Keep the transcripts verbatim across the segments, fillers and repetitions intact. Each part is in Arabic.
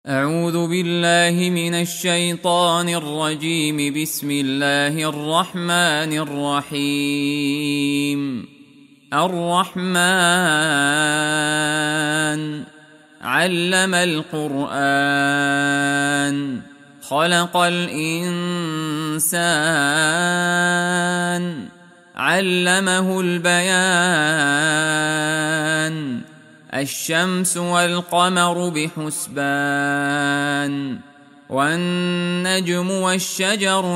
أعوذ بالله من الشيطان الرجيم. بسم الله الرحمن الرحيم. الرحمن علم القرآن خلق الإنسان علمه البيان الشمس والقمر بحسبان والنجم والشجر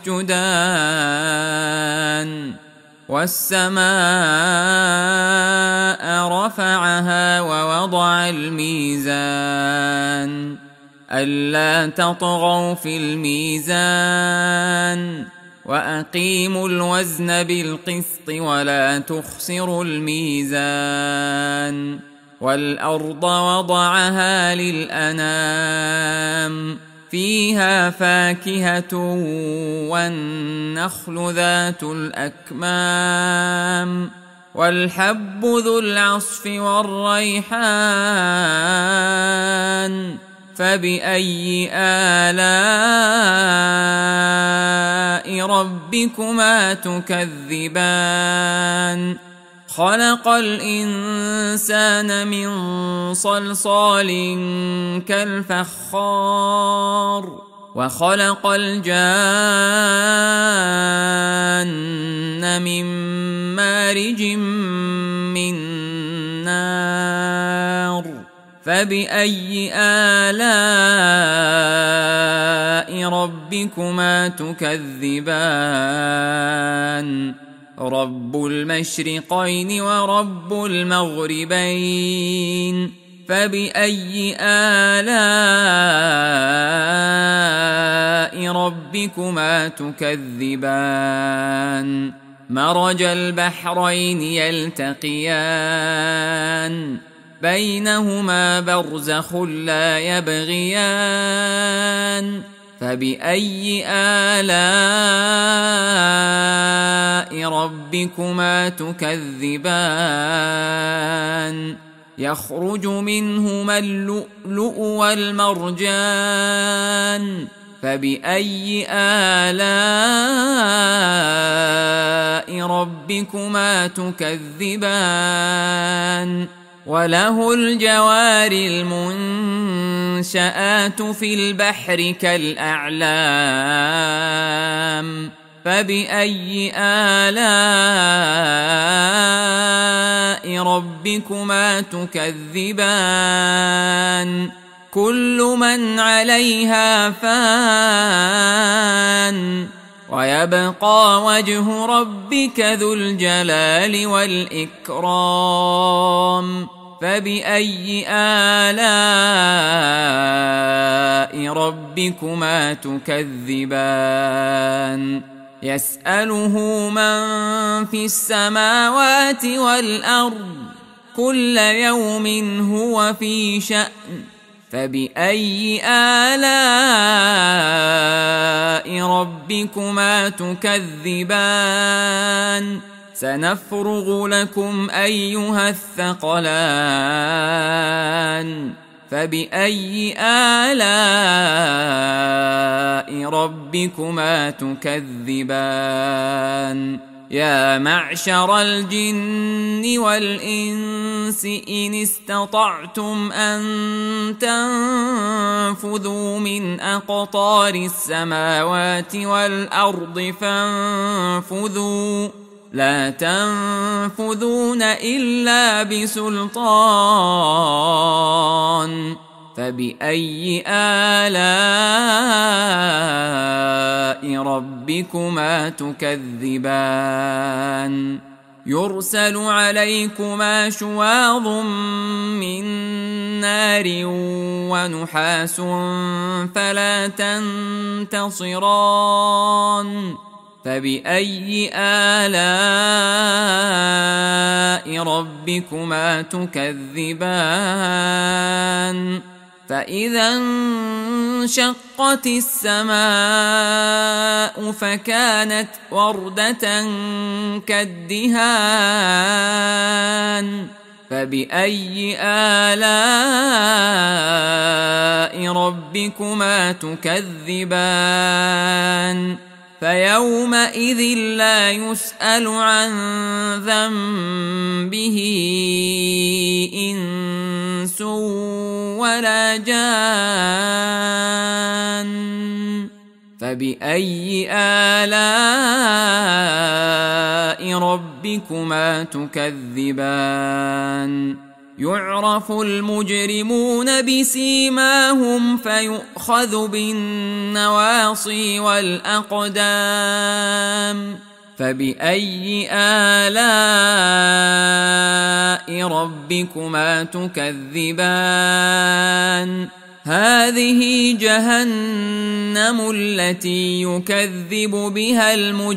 يسجدان والسماء رفعها ووضع الميزان ألا تطغوا في الميزان وأقيموا الوزن بالقسط ولا تخسروا الميزان والأرض وضعها للأنام فيها فاكهة والنخل ذات الأكمام والحب ذو العصف والريحان فبأي آلاء ربكما تكذبان خلق الإنسان من صلصال كالفخار وخلق الجان من مارج من نار فبأي آلاء ربكما تكذبان رب المشرقين ورب المغربين فبأي آلاء ربكما تكذبان مرج البحرين يلتقيان بينهما برزخ لا يبغيان فبأي آلاء ربكما تكذبان يخرج منهما اللؤلؤ والمرجان فبأي آلاء ربكما تكذبان وله الجوار المنشآت في البحر كالأعلام فبأي آلاء ربكما تكذبان كل من عليها فان ويبقى وجه ربك ذو الجلال والإكرام فبأي آلاء ربكما تكذبان يسأله من في السماوات والأرض كل يوم هو في شأن فبأي آلاء ربكما تكذبان سنفرغ لكم أيها الثقلان فبأي آلاء ربكما تكذبان يا معشر الجن والإنس إن استطعتم أن تنفذوا من أقطار السماوات والأرض فانفذوا لا تنفذون إلا بسلطان فبأي آلاء ربكما تكذبان يرسل عليكما شواظ من نار ونحاس فلا تنتصران فبأي آلاء ربكما تكذبان فإذا انشقت السماء فكانت وردة كالدهان فبأي آلاء ربكما تكذبان فيومئذ لا يسأل عن ذنبه إنس ولا جان فبأي آلاء ربكما تكذبان يعرف المجرمون بسيماهم فيؤخذ بالنواصي والأقدام فبأي آلاء ربكما تكذبان هذه جهنم التي يكذب بها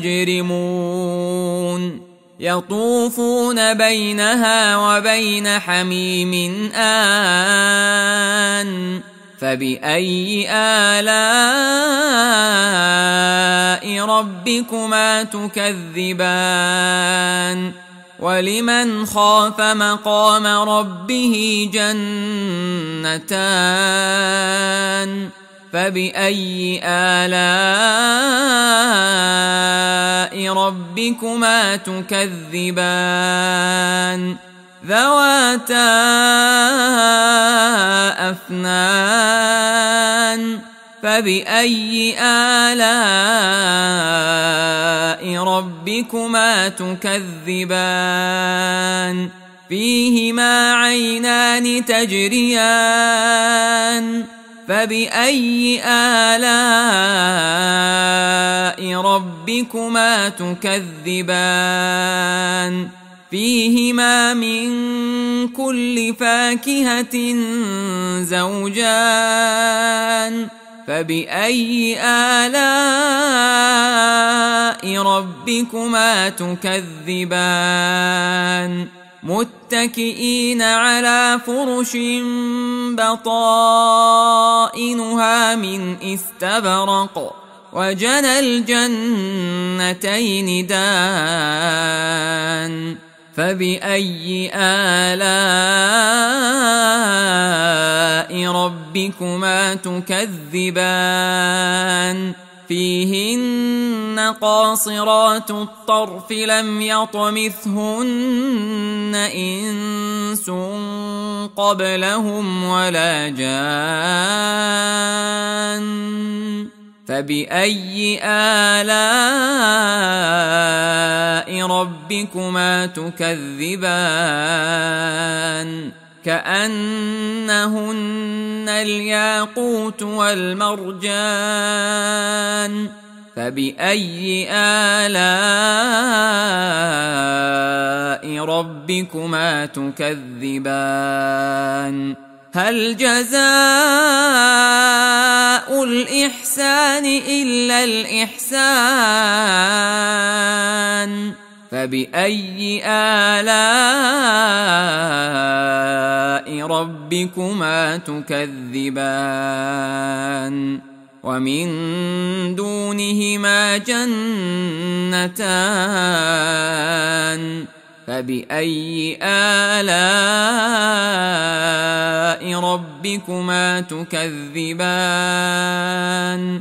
المجرمون يطوفون بينها وبين حميم آن فبأي آلاء ربكما تكذبان ولمن خاف مقام ربه جنتان فبأي آلاء ربكما تكذبان ذواتا أفنان فبأي آلاء ربكما تكذبان فيهما عينان تجريان فبأي آلاء ربكما تكذبان فيهما من كل فاكهة زوجان فبأي آلاء ربكما تكذبان متكئين على فرش بطائنها من استبرق وجنى الجنتين دان فبأي آلاء ربكما تكذبان فيهن قاصرات الطرف لم يطمثهن إنس قبلهم ولا جان فبأي آلاء ربكما تكذبان كأنهن الياقوت والمرجان فبأي آلاء ربكما تكذبان هل جزاء الإحسان إلا الإحسان فبأي آلاء ربكما تكذبان ومن دونهما جنتان فبأي آلاء ربكما تكذبان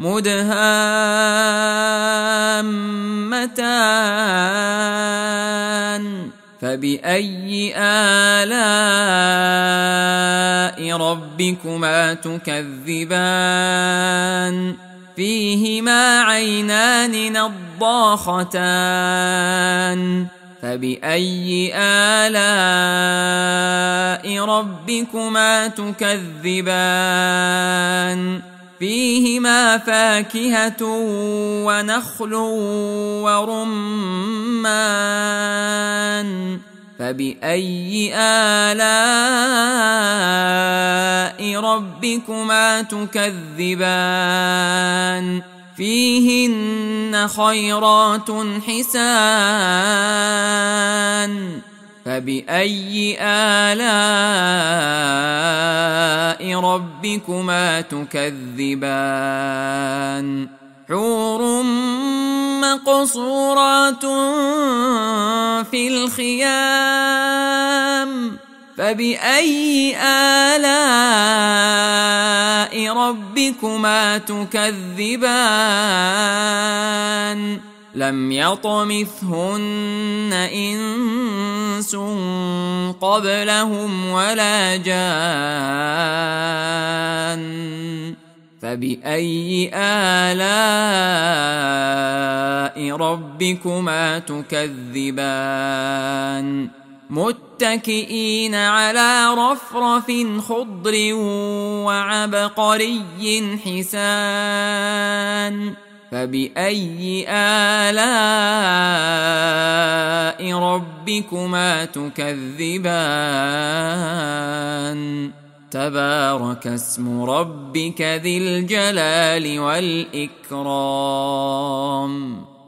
مدهامتان فبأي آلاء ربكما تكذبان فيهما عينان نضاختان فبأي آلاء ربكما تكذبان فيهما فاكهة ونخل ورمان فبأي آلاء ربكما تكذبان فيهن خيرات حسان فبأي آلاء ربكما تكذبان حور مقصورات في الخيام فبأي آلاء ربكما تكذبان لم يطمثهن إنس قبلهم ولا جان فبأي آلاء ربكما تكذبان متكئين على رفرف خضر وعبقري حسان فبأي آلاء ربكما تكذبان تبارك اسم ربك ذي الجلال والإكرام.